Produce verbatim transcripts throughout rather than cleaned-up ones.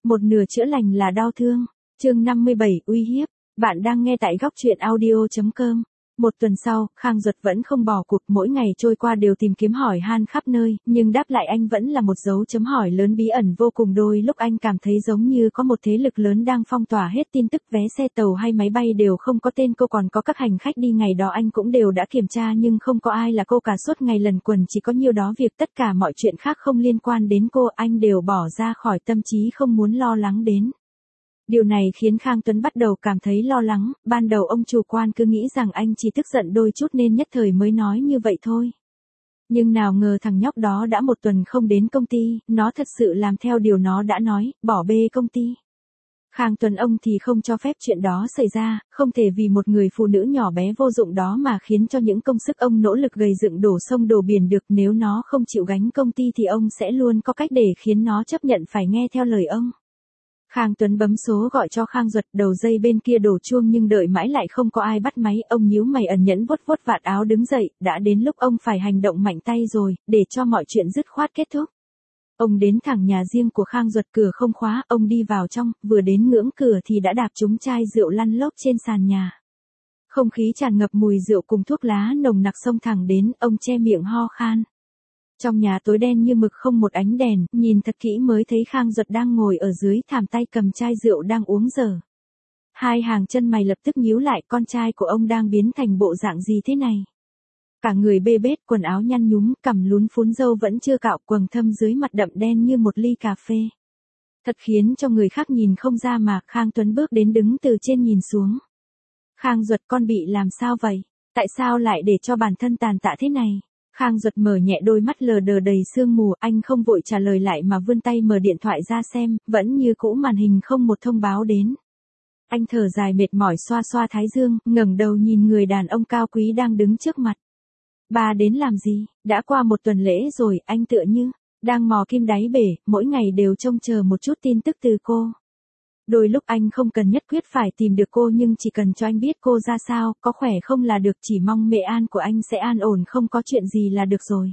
Một nửa chữa lành là đau thương. Chương năm mươi bảy uy hiếp. Bạn đang nghe tại góc truyện audio chấm com. Một tuần sau, Khang Duật vẫn không bỏ cuộc, mỗi ngày trôi qua đều tìm kiếm hỏi han khắp nơi, nhưng đáp lại anh vẫn là một dấu chấm hỏi lớn bí ẩn vô cùng. Đôi lúc anh cảm thấy giống như có một thế lực lớn đang phong tỏa hết tin tức, vé xe tàu hay máy bay đều không có tên cô, còn có các hành khách đi ngày đó anh cũng đều đã kiểm tra nhưng không có ai là cô cả. Suốt ngày lần quần chỉ có nhiêu đó việc, tất cả mọi chuyện khác không liên quan đến cô anh đều bỏ ra khỏi tâm trí không muốn lo lắng đến. Điều này khiến Khang Tuấn bắt đầu cảm thấy lo lắng, ban đầu ông chủ quan cứ nghĩ rằng anh chỉ tức giận đôi chút nên nhất thời mới nói như vậy thôi. Nhưng nào ngờ thằng nhóc đó đã một tuần không đến công ty, nó thật sự làm theo điều nó đã nói, bỏ bê công ty. Khang Tuấn ông thì không cho phép chuyện đó xảy ra, không thể vì một người phụ nữ nhỏ bé vô dụng đó mà khiến cho những công sức ông nỗ lực gầy dựng đổ sông đổ biển được. Nếu nó không chịu gánh công ty thì ông sẽ luôn có cách để khiến nó chấp nhận phải nghe theo lời ông. Khang Tuấn bấm số gọi cho Khang Duật, đầu dây bên kia đổ chuông nhưng đợi mãi lại không có ai bắt máy. Ông nhíu mày ẩn nhẫn vuốt vuốt vạt áo đứng dậy, đã đến lúc ông phải hành động mạnh tay rồi, để cho mọi chuyện dứt khoát kết thúc. Ông đến thẳng nhà riêng của Khang Duật, cửa không khóa, ông đi vào trong, vừa đến ngưỡng cửa thì đã đạp trúng chai rượu lăn lóc trên sàn nhà. Không khí tràn ngập mùi rượu cùng thuốc lá nồng nặc xông thẳng đến, ông che miệng ho khan. Trong nhà tối đen như mực không một ánh đèn, nhìn thật kỹ mới thấy Khang Duật đang ngồi ở dưới thảm, tay cầm chai rượu đang uống dở. Hai hàng chân mày lập tức nhíu lại, con trai của ông đang biến thành bộ dạng gì thế này? Cả người bê bết, quần áo nhăn nhúm, cằm lún phún, râu vẫn chưa cạo, quầng thâm dưới mặt đậm đen như một ly cà phê. Thật khiến cho người khác nhìn không ra mà. Khang Tuấn bước đến đứng từ trên nhìn xuống. Khang Duật, con bị làm sao vậy? Tại sao lại để cho bản thân tàn tạ thế này? Khang Duật mở nhẹ đôi mắt lờ đờ đầy sương mù, anh không vội trả lời lại mà vươn tay mở điện thoại ra xem, vẫn như cũ màn hình không một thông báo đến. Anh thở dài mệt mỏi xoa xoa thái dương, ngẩng đầu nhìn người đàn ông cao quý đang đứng trước mặt. Ba đến làm gì? Đã qua một tuần lễ rồi, anh tựa như đang mò kim đáy bể, mỗi ngày đều trông chờ một chút tin tức từ cô. Đôi lúc anh không cần nhất quyết phải tìm được cô, nhưng chỉ cần cho anh biết cô ra sao, có khỏe không là được, chỉ mong mẹ An của anh sẽ an ổn, không có chuyện gì là được rồi.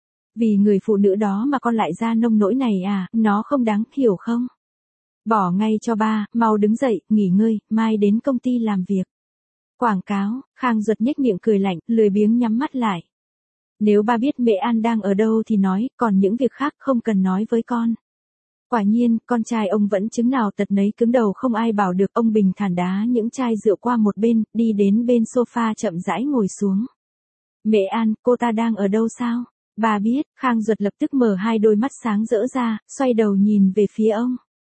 Vì người phụ nữ đó mà con lại ra nông nỗi này à, nó không đáng, hiểu không? Bỏ ngay cho ba, mau đứng dậy, nghỉ ngơi, mai đến công ty làm việc. Quảng cáo. Khang Duật nhếch miệng cười lạnh, lười biếng nhắm mắt lại. Nếu ba biết mẹ An đang ở đâu thì nói, còn những việc khác không cần nói với con. Quả nhiên, con trai ông vẫn chứng nào tật nấy, cứng đầu không ai bảo được. Ông bình thản đá những chai rượu qua một bên, đi đến bên sofa chậm rãi ngồi xuống. Mẹ An, cô ta đang ở đâu sao? Bà biết. Khang Duật lập tức mở hai đôi mắt sáng rỡ ra, xoay đầu nhìn về phía ông.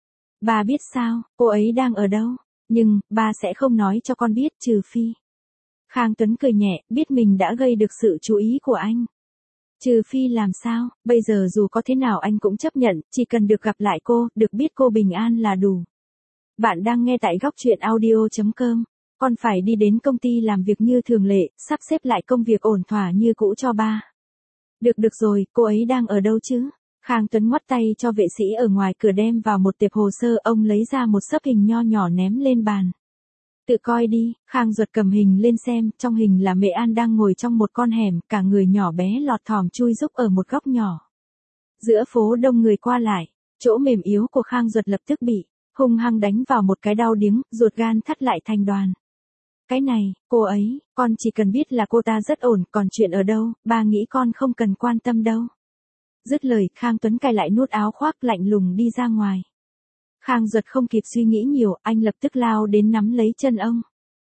Bà biết sao, cô ấy đang ở đâu? Nhưng, ba sẽ không nói cho con biết, trừ phi. Khang Tuấn cười nhẹ, biết mình đã gây được sự chú ý của anh. Trừ phi làm sao, bây giờ dù có thế nào anh cũng chấp nhận, chỉ cần được gặp lại cô, được biết cô bình an là đủ. Bạn đang nghe tại góc truyện audio chấm com. Con phải đi đến công ty làm việc như thường lệ, sắp xếp lại công việc ổn thỏa như cũ cho ba. Được được rồi, cô ấy đang ở đâu chứ? Khang Tuấn ngoắt tay cho vệ sĩ ở ngoài cửa đem vào một tệp hồ sơ, ông lấy ra một xấp hình nho nhỏ ném lên bàn. Tự coi đi. Khang Duật cầm hình lên xem, trong hình là mẹ An đang ngồi trong một con hẻm, cả người nhỏ bé lọt thỏm chui rúc ở một góc nhỏ. Giữa phố đông người qua lại, chỗ mềm yếu của Khang Duật lập tức bị hung hăng đánh vào một cái đau điếng, ruột gan thắt lại thành đoàn. Cái này, cô ấy, con chỉ cần biết là cô ta rất ổn, còn chuyện ở đâu, ba nghĩ con không cần quan tâm đâu. Dứt lời, Khang Tuấn cài lại nút áo khoác, lạnh lùng đi ra ngoài. Khang Duật không kịp suy nghĩ nhiều, anh lập tức lao đến nắm lấy chân ông.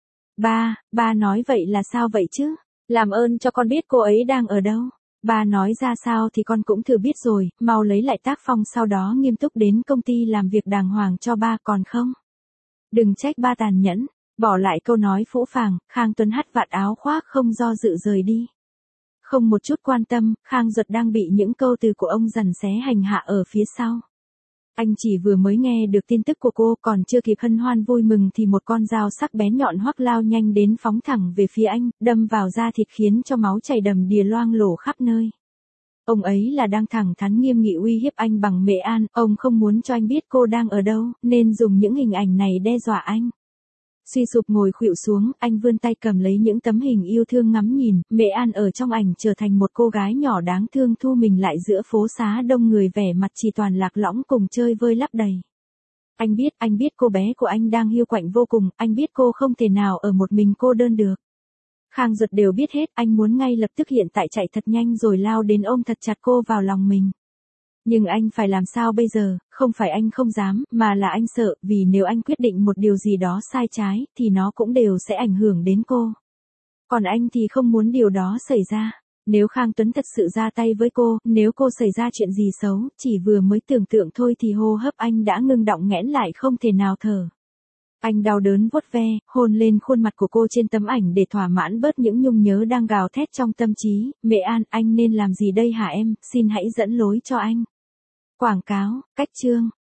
Ba, ba nói vậy là sao vậy chứ? Làm ơn cho con biết cô ấy đang ở đâu. Ba nói ra sao thì con cũng thử biết rồi, mau lấy lại tác phong, sau đó nghiêm túc đến công ty làm việc đàng hoàng cho ba, còn không. Đừng trách ba tàn nhẫn. Bỏ lại câu nói phũ phàng, Khang Tuấn hất vạt áo khoác không do dự rời đi. Không một chút quan tâm, Khang Duật đang bị những câu từ của ông giằng xé hành hạ ở phía sau. Anh chỉ vừa mới nghe được tin tức của cô, còn chưa kịp hân hoan vui mừng thì một con dao sắc bén nhọn hoắc lao nhanh đến, phóng thẳng về phía anh, đâm vào da thịt khiến cho máu chảy đầm đìa loang lổ khắp nơi. Ông ấy là đang thẳng thắn nghiêm nghị uy hiếp anh bằng mẹ An, ông không muốn cho anh biết cô đang ở đâu, nên dùng những hình ảnh này đe dọa anh. Suy sụp ngồi khuỵu xuống, anh vươn tay cầm lấy những tấm hình yêu thương ngắm nhìn, mẹ An ở trong ảnh trở thành một cô gái nhỏ đáng thương thu mình lại giữa phố xá đông người, vẻ mặt chỉ toàn lạc lõng cùng chơi vơi lấp đầy. Anh biết, anh biết cô bé của anh đang hiu quạnh vô cùng, anh biết cô không thể nào ở một mình cô đơn được. Khang Duật đều biết hết, anh muốn ngay lập tức hiện tại chạy thật nhanh rồi lao đến ôm thật chặt cô vào lòng mình. Nhưng anh phải làm sao bây giờ, không phải anh không dám, mà là anh sợ, vì nếu anh quyết định một điều gì đó sai trái, thì nó cũng đều sẽ ảnh hưởng đến cô. Còn anh thì không muốn điều đó xảy ra. Nếu Khang Tuấn thật sự ra tay với cô, nếu cô xảy ra chuyện gì xấu, chỉ vừa mới tưởng tượng thôi thì hô hấp anh đã ngưng đọng nghẽn lại không thể nào thở. Anh đau đớn vuốt ve, hôn lên khuôn mặt của cô trên tấm ảnh để thỏa mãn bớt những nhung nhớ đang gào thét trong tâm trí. Mẹ An, anh nên làm gì đây hả em, xin hãy dẫn lối cho anh. Quảng cáo, cách chương.